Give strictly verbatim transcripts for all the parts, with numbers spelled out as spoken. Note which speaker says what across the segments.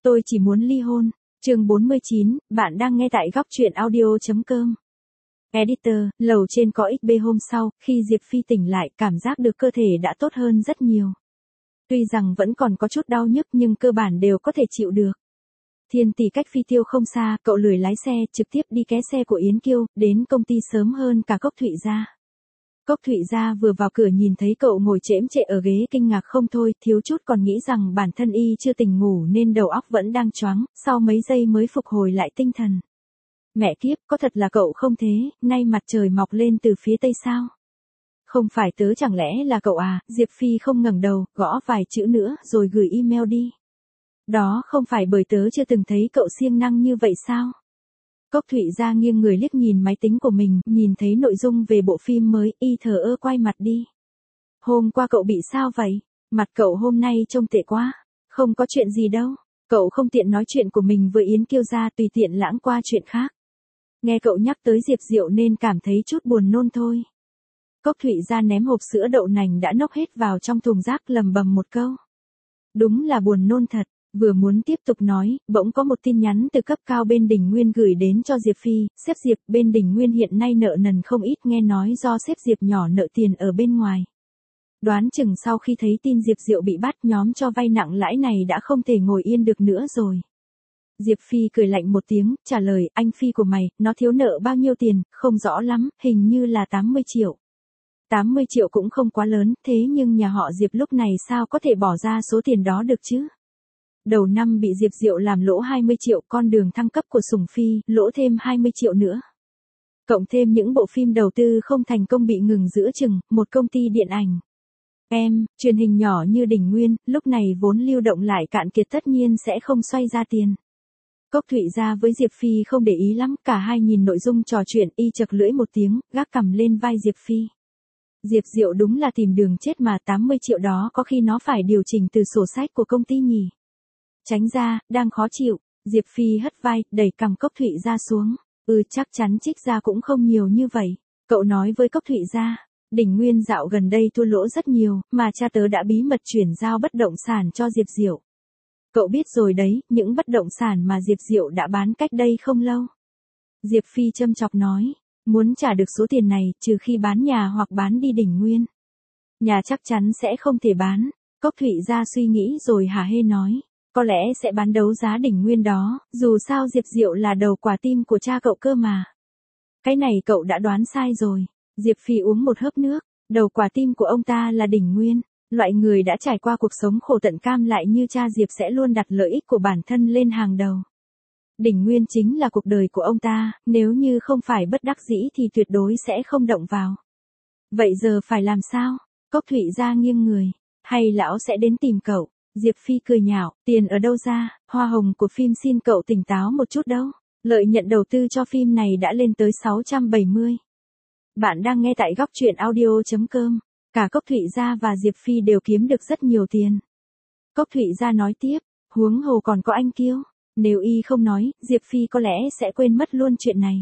Speaker 1: Tôi chỉ muốn ly hôn. Chương bốn mươi chín, bạn đang nghe tại góc truyện audio.com. Editor, lầu trên có ích bê hôm sau, khi Diệp Phi tỉnh lại, cảm giác được cơ thể đã tốt hơn rất nhiều. Tuy rằng vẫn còn có chút đau nhức nhưng cơ bản đều có thể chịu được. Thiên Tỷ cách Phi Tiêu không xa, cậu lười lái xe, trực tiếp đi ké xe của Yến Kiêu, đến công ty sớm hơn cả Cốc Thụy Gia. Cốc Thụy Gia vừa vào cửa nhìn thấy cậu ngồi chễm chệ ở ghế kinh ngạc không thôi, thiếu chút còn nghĩ rằng bản thân y chưa tỉnh ngủ nên đầu óc vẫn đang choáng, sau mấy giây mới phục hồi lại tinh thần. Mẹ kiếp, có thật là cậu không thế, nay mặt trời mọc lên từ phía tây sao? Không phải tớ chẳng lẽ là cậu à? Diệp Phi không ngẩng đầu, gõ vài chữ nữa rồi gửi email đi. Đó không phải bởi tớ chưa từng thấy cậu siêng năng như vậy sao? Cốc Thụy Gia nghiêng người liếc nhìn máy tính của mình, nhìn thấy nội dung về bộ phim mới, y thờ ơ quay mặt đi. Hôm qua cậu bị sao vậy? Mặt cậu hôm nay trông tệ quá. Không có chuyện gì đâu. Cậu không tiện nói chuyện của mình với Yến Kiêu Gia, tùy tiện lãng qua chuyện khác. Nghe cậu nhắc tới Diệp Diệu nên cảm thấy chút buồn nôn thôi. Cốc Thụy Gia ném hộp sữa đậu nành đã nốc hết vào trong thùng rác, lầm bầm một câu. Đúng là buồn nôn thật. Vừa muốn tiếp tục nói, bỗng có một tin nhắn từ cấp cao bên Đỉnh Nguyên gửi đến cho Diệp Phi. Sếp Diệp, bên Đỉnh Nguyên hiện nay nợ nần không ít, nghe nói do sếp Diệp nhỏ nợ tiền ở bên ngoài. Đoán chừng sau khi thấy tin Diệp Diệu bị bắt, nhóm cho vay nặng lãi này đã không thể ngồi yên được nữa rồi. Diệp Phi cười lạnh một tiếng, trả lời, anh Phi của mày, nó thiếu nợ bao nhiêu tiền, không rõ lắm, hình như là tám mươi triệu. tám mươi triệu cũng không quá lớn, thế nhưng nhà họ Diệp lúc này sao có thể bỏ ra số tiền đó được chứ? Đầu năm bị Diệp Diệu làm lỗ hai mươi triệu, con đường thăng cấp của Sùng Phi, lỗ thêm hai mươi triệu nữa. Cộng thêm những bộ phim đầu tư không thành công bị ngừng giữa chừng, một công ty điện ảnh. Em, truyền hình nhỏ như Đỉnh Nguyên, lúc này vốn lưu động lại cạn kiệt tất nhiên sẽ không xoay ra tiền. Cốc Thụy Gia với Diệp Phi không để ý lắm, cả hai nhìn nội dung trò chuyện, y chật lưỡi một tiếng, gác cằm lên vai Diệp Phi. Diệp Diệu đúng là tìm đường chết mà, tám mươi triệu đó có khi nó phải điều chỉnh từ sổ sách của công ty nhỉ. Tránh ra, đang khó chịu, Diệp Phi hất vai, đẩy cằm Cốc Thụy Gia xuống. Ừ, chắc chắn trích ra cũng không nhiều như vậy. Cậu nói với Cốc Thụy Gia, Đỉnh Nguyên dạo gần đây thua lỗ rất nhiều, mà cha tớ đã bí mật chuyển giao bất động sản cho Diệp Diệu. Cậu biết rồi đấy, những bất động sản mà Diệp Diệu đã bán cách đây không lâu. Diệp Phi châm chọc nói, muốn trả được số tiền này, trừ khi bán nhà hoặc bán đi Đỉnh Nguyên. Nhà chắc chắn sẽ không thể bán. Cốc Thụy Gia suy nghĩ rồi hả hê nói. Có lẽ sẽ bán đấu giá Đỉnh Nguyên đó, dù sao Diệp Diệu là đầu quả tim của cha cậu cơ mà. Cái này cậu đã đoán sai rồi. Diệp Phi uống một hớp nước, đầu quả tim của ông ta là Đỉnh Nguyên. Loại người đã trải qua cuộc sống khổ tận cam lại như cha Diệp sẽ luôn đặt lợi ích của bản thân lên hàng đầu. Đỉnh Nguyên chính là cuộc đời của ông ta, nếu như không phải bất đắc dĩ thì tuyệt đối sẽ không động vào. Vậy giờ phải làm sao? Cốc Thụy Gia nghiêng người, hay lão sẽ đến tìm cậu? Diệp Phi cười nhạo, tiền ở đâu ra, hoa hồng của phim xin cậu tỉnh táo một chút đâu. Lợi nhuận đầu tư cho phim này đã lên tới sáu trăm bảy mươi. Bạn đang nghe tại góc truyện audio.com. Cả Cốc Thụy Gia và Diệp Phi đều kiếm được rất nhiều tiền. Cốc Thụy Gia nói tiếp, huống hồ còn có anh Kiêu. Nếu y không nói, Diệp Phi có lẽ sẽ quên mất luôn chuyện này.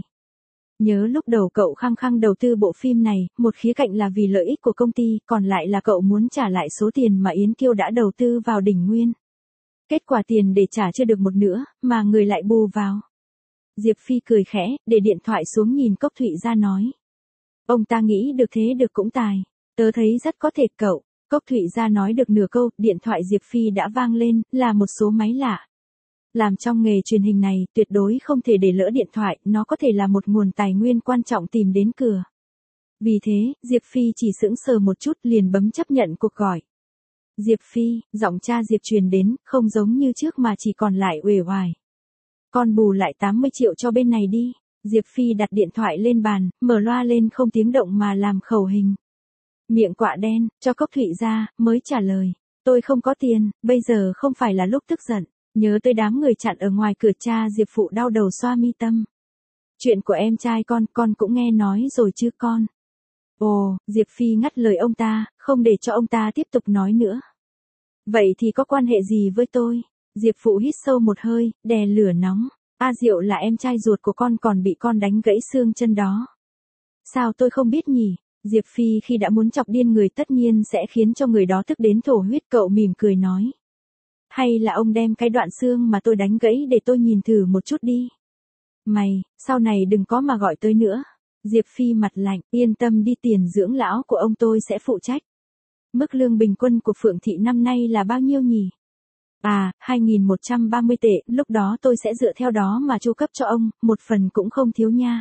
Speaker 1: Nhớ lúc đầu cậu khăng khăng đầu tư bộ phim này, một khía cạnh là vì lợi ích của công ty, còn lại là cậu muốn trả lại số tiền mà Yến Kiêu đã đầu tư vào Đỉnh Nguyên. Kết quả tiền để trả chưa được một nửa, mà người lại bù vào. Diệp Phi cười khẽ, để điện thoại xuống nhìn Cốc Thụy Gia nói. Ông ta nghĩ được thế được cũng tài. Tớ thấy rất có thể cậu. Cốc Thụy Gia nói được nửa câu, điện thoại Diệp Phi đã vang lên, là một số máy lạ. Làm trong nghề truyền hình này, tuyệt đối không thể để lỡ điện thoại, nó có thể là một nguồn tài nguyên quan trọng tìm đến cửa. Vì thế, Diệp Phi chỉ sững sờ một chút liền bấm chấp nhận cuộc gọi. Diệp Phi, giọng cha Diệp truyền đến, không giống như trước mà chỉ còn lại uể oải. Con bù lại tám mươi triệu cho bên này đi. Diệp Phi đặt điện thoại lên bàn, mở loa lên không tiếng động mà làm khẩu hình. Miệng quạ đen, cho Cốc Thụy Gia, mới trả lời. Tôi không có tiền, bây giờ không phải là lúc tức giận. Nhớ tới đám người chặn ở ngoài cửa, cha Diệp phụ đau đầu xoa mi tâm. Chuyện của em trai con, con cũng nghe nói rồi chứ con. Ồ, Diệp Phi ngắt lời ông ta, không để cho ông ta tiếp tục nói nữa. Vậy thì có quan hệ gì với tôi? Diệp phụ hít sâu một hơi, đè lửa nóng. A Diệu là em trai ruột của con, còn bị con đánh gãy xương chân đó. Sao tôi không biết nhỉ? Diệp Phi khi đã muốn chọc điên người tất nhiên sẽ khiến cho người đó tức đến thổ huyết, cậu mỉm cười nói. hay là ông đem cái đoạn xương mà tôi đánh gãy để tôi nhìn thử một chút đi. Mày, sau này đừng có mà gọi tới nữa. Diệp Phi mặt lạnh, yên tâm đi, tiền dưỡng lão của ông tôi sẽ phụ trách. Mức lương bình quân của Phượng Thị năm nay là bao nhiêu nhỉ? À, hai nghìn một trăm ba mươi tệ, lúc đó tôi sẽ dựa theo đó mà chu cấp cho ông, một phần cũng không thiếu nha.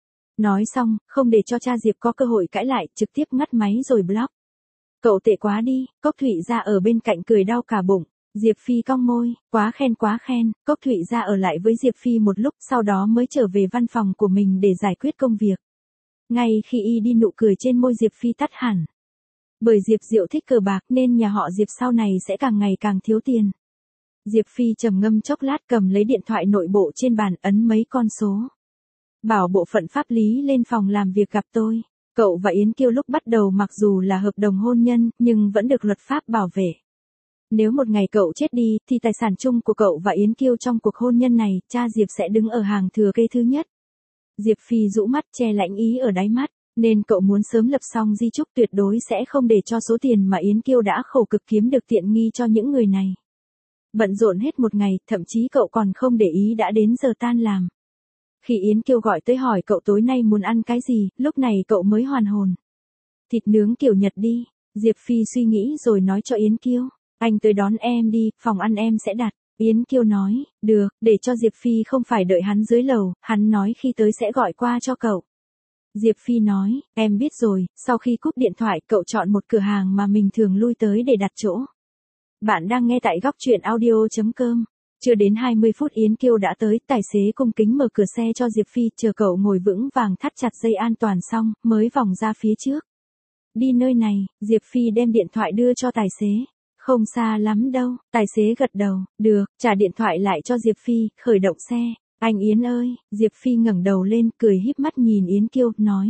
Speaker 1: Nói xong, không để cho cha Diệp có cơ hội cãi lại, trực tiếp ngắt máy rồi block. Cậu tệ quá đi, Cốc Thụy Gia ở bên cạnh cười đau cả bụng. Diệp Phi cong môi, quá khen quá khen. Cốc Thụy Gia ở lại với Diệp Phi một lúc, sau đó mới trở về văn phòng của mình để giải quyết công việc. Ngay khi y đi, nụ cười trên môi Diệp Phi tắt hẳn. Bởi Diệp Diệu thích cờ bạc nên nhà họ Diệp sau này sẽ càng ngày càng thiếu tiền. Diệp Phi trầm ngâm chốc lát, cầm lấy điện thoại nội bộ trên bàn, ấn mấy con số. Bảo bộ phận pháp lý lên phòng làm việc gặp tôi. Cậu và Yến Kiêu lúc bắt đầu mặc dù là hợp đồng hôn nhân, nhưng vẫn được luật pháp bảo vệ. Nếu một ngày cậu chết đi, thì tài sản chung của cậu và Yến Kiêu trong cuộc hôn nhân này, cha Diệp sẽ đứng ở hàng thừa kế thứ nhất. Diệp Phi rũ mắt, che lãnh ý ở đáy mắt, nên cậu muốn sớm lập xong di chúc, tuyệt đối sẽ không để cho số tiền mà Yến Kiêu đã khổ cực kiếm được tiện nghi cho những người này. Bận rộn hết một ngày, thậm chí cậu còn không để ý đã đến giờ tan làm. Khi Yến Kiêu gọi tới hỏi cậu tối nay muốn ăn cái gì, lúc này cậu mới hoàn hồn. Thịt nướng kiểu Nhật đi. Diệp Phi suy nghĩ rồi nói cho Yến Kiêu. Anh tới đón em đi, phòng ăn em sẽ đặt. Yến Kiêu nói, được, để cho Diệp Phi không phải đợi hắn dưới lầu, hắn nói khi tới sẽ gọi qua cho cậu. Diệp Phi nói, em biết rồi. Sau khi cúp điện thoại, cậu chọn một cửa hàng mà mình thường lui tới để đặt chỗ. Bạn đang nghe tại góc truyện audio chấm com. Chưa đến hai mươi phút Yến Kiêu đã tới, tài xế cung kính mở cửa xe cho Diệp Phi, chờ cậu ngồi vững vàng thắt chặt dây an toàn xong, mới vòng ra phía trước. Đi nơi này, Diệp Phi đem điện thoại đưa cho tài xế. Không xa lắm đâu, tài xế gật đầu, được, trả điện thoại lại cho Diệp Phi, khởi động xe. Anh Yến ơi, Diệp Phi ngẩng đầu lên, cười híp mắt nhìn Yến Kiêu, nói.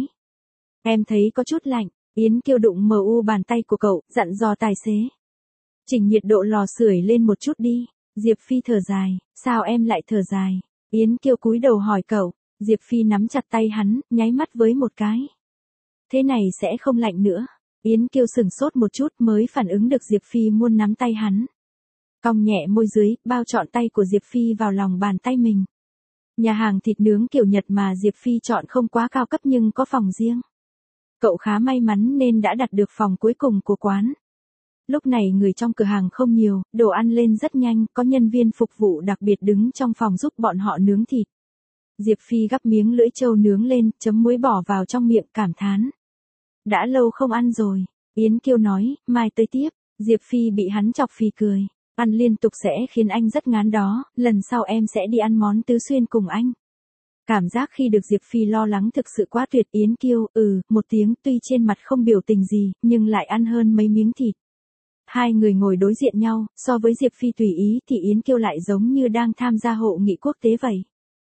Speaker 1: Em thấy có chút lạnh. Yến Kiêu đụng mờ u bàn tay của cậu, dặn dò tài xế. Chỉnh nhiệt độ lò sưởi lên một chút đi. Diệp Phi thở dài, sao em lại thở dài? Yến Kiêu cúi đầu hỏi cậu. Diệp Phi nắm chặt tay hắn, nháy mắt với một cái. Thế này sẽ không lạnh nữa. Yến Kiêu sừng sốt một chút mới phản ứng được Diệp Phi muốn nắm tay hắn. Cong nhẹ môi dưới, bao trọn tay của Diệp Phi vào lòng bàn tay mình. Nhà hàng thịt nướng kiểu Nhật mà Diệp Phi chọn không quá cao cấp nhưng có phòng riêng. Cậu khá may mắn nên đã đặt được phòng cuối cùng của quán. Lúc này người trong cửa hàng không nhiều, đồ ăn lên rất nhanh, có nhân viên phục vụ đặc biệt đứng trong phòng giúp bọn họ nướng thịt. Diệp Phi gắp miếng lưỡi trâu nướng lên, chấm muối bỏ vào trong miệng, cảm thán. Đã lâu không ăn rồi. Yến Kiêu nói, mai tới tiếp. Diệp Phi bị hắn chọc phì cười. Ăn liên tục sẽ khiến anh rất ngán đó, lần sau em sẽ đi ăn món tứ xuyên cùng anh. Cảm giác khi được Diệp Phi lo lắng thực sự quá tuyệt. Yến Kiêu, ừ, một tiếng, tuy trên mặt không biểu tình gì, nhưng lại ăn hơn mấy miếng thịt. Hai người ngồi đối diện nhau, so với Diệp Phi tùy ý thì Yến Kiêu lại giống như đang tham gia hội nghị quốc tế vậy.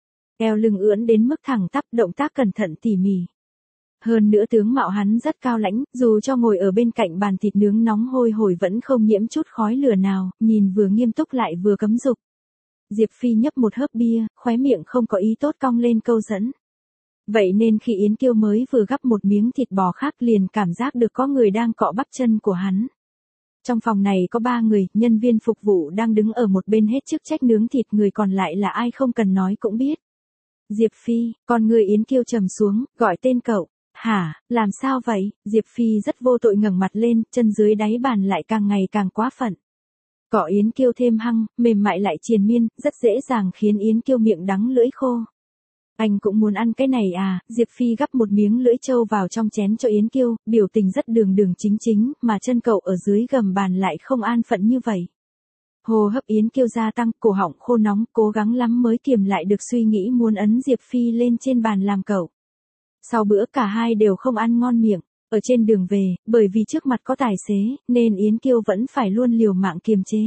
Speaker 1: Eo lưng ưỡn đến mức thẳng tắp, động tác cẩn thận tỉ mỉ. Hơn nữa tướng mạo hắn rất cao lãnh, dù cho ngồi ở bên cạnh bàn thịt nướng nóng hôi hổi vẫn không nhiễm chút khói lửa nào, nhìn vừa nghiêm túc lại vừa cấm dục. Diệp Phi nhấp một hớp bia, khóe miệng không có ý tốt cong lên câu dẫn. Vậy nên khi Yến Kiêu mới vừa gắp một miếng thịt bò khác liền cảm giác được có người đang cọ bắp chân của hắn. Trong phòng này có ba người, nhân viên phục vụ đang đứng ở một bên hết chức trách nướng thịt, người còn lại là ai không cần nói cũng biết. Diệp Phi, con người Yến Kiêu trầm xuống, gọi tên cậu. Hả, làm sao vậy? Diệp Phi rất vô tội ngẩng mặt lên, chân dưới đáy bàn lại càng ngày càng quá phận. Cọ Yến Kiêu thêm hăng, mềm mại lại triền miên, rất dễ dàng khiến Yến Kiêu miệng đắng lưỡi khô. Anh cũng muốn ăn cái này à? Diệp Phi gắp một miếng lưỡi trâu vào trong chén cho Yến Kiêu, biểu tình rất đường đường chính chính, mà chân cậu ở dưới gầm bàn lại không an phận như vậy. Hô hấp Yến Kiêu gia tăng, cổ họng khô nóng, cố gắng lắm mới kiềm lại được suy nghĩ muốn ấn Diệp Phi lên trên bàn làm cậu. Sau bữa cả hai đều không ăn ngon miệng. Ở trên đường về, bởi vì trước mặt có tài xế, nên Yến Kiêu vẫn phải luôn liều mạng kiềm chế.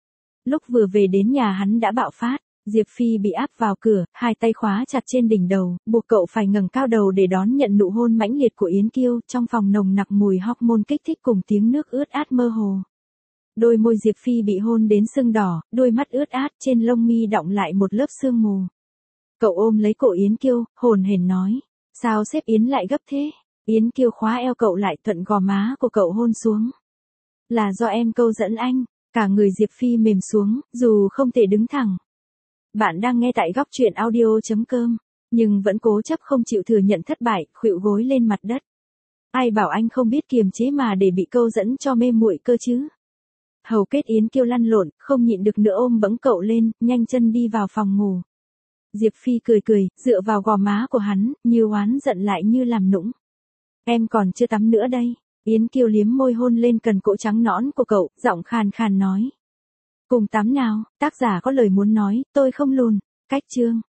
Speaker 1: Lúc vừa về đến nhà hắn đã bạo phát. Diệp Phi bị áp vào cửa, hai tay khóa chặt trên đỉnh đầu, buộc cậu phải ngẩng cao đầu để đón nhận nụ hôn mãnh liệt của Yến Kiêu, trong phòng nồng nặc mùi hormone kích thích cùng tiếng nước ướt át mơ hồ. Đôi môi Diệp Phi bị hôn đến sưng đỏ, đôi mắt ướt át, trên lông mi đọng lại một lớp sương mù. Cậu ôm lấy cổ Yến Kiêu, hồn hển nói, sao sếp Yến lại gấp thế? Yến Kiêu khóa eo cậu lại, thuận gò má của cậu hôn xuống. Là do em câu dẫn anh. Cả người Diệp Phi mềm xuống, dù không thể đứng thẳng. Bạn đang nghe tại góc truyện audio.com, nhưng vẫn cố chấp không chịu thừa nhận thất bại, khuỵu gối lên mặt đất. Ai bảo anh không biết kiềm chế mà để bị câu dẫn cho mê muội cơ chứ? Hầu Kết Yến kêu lăn lộn, không nhịn được nữa ôm bẫng cậu lên, nhanh chân đi vào phòng ngủ. Diệp Phi cười cười, dựa vào gò má của hắn, như oán giận lại như làm nũng. Em còn chưa tắm nữa đây. Yến Kiều liếm môi hôn lên cần cổ trắng nõn của cậu, giọng khàn khàn nói. Cùng tắm nào, tác giả có lời muốn nói, tôi không lùn. Cách chương.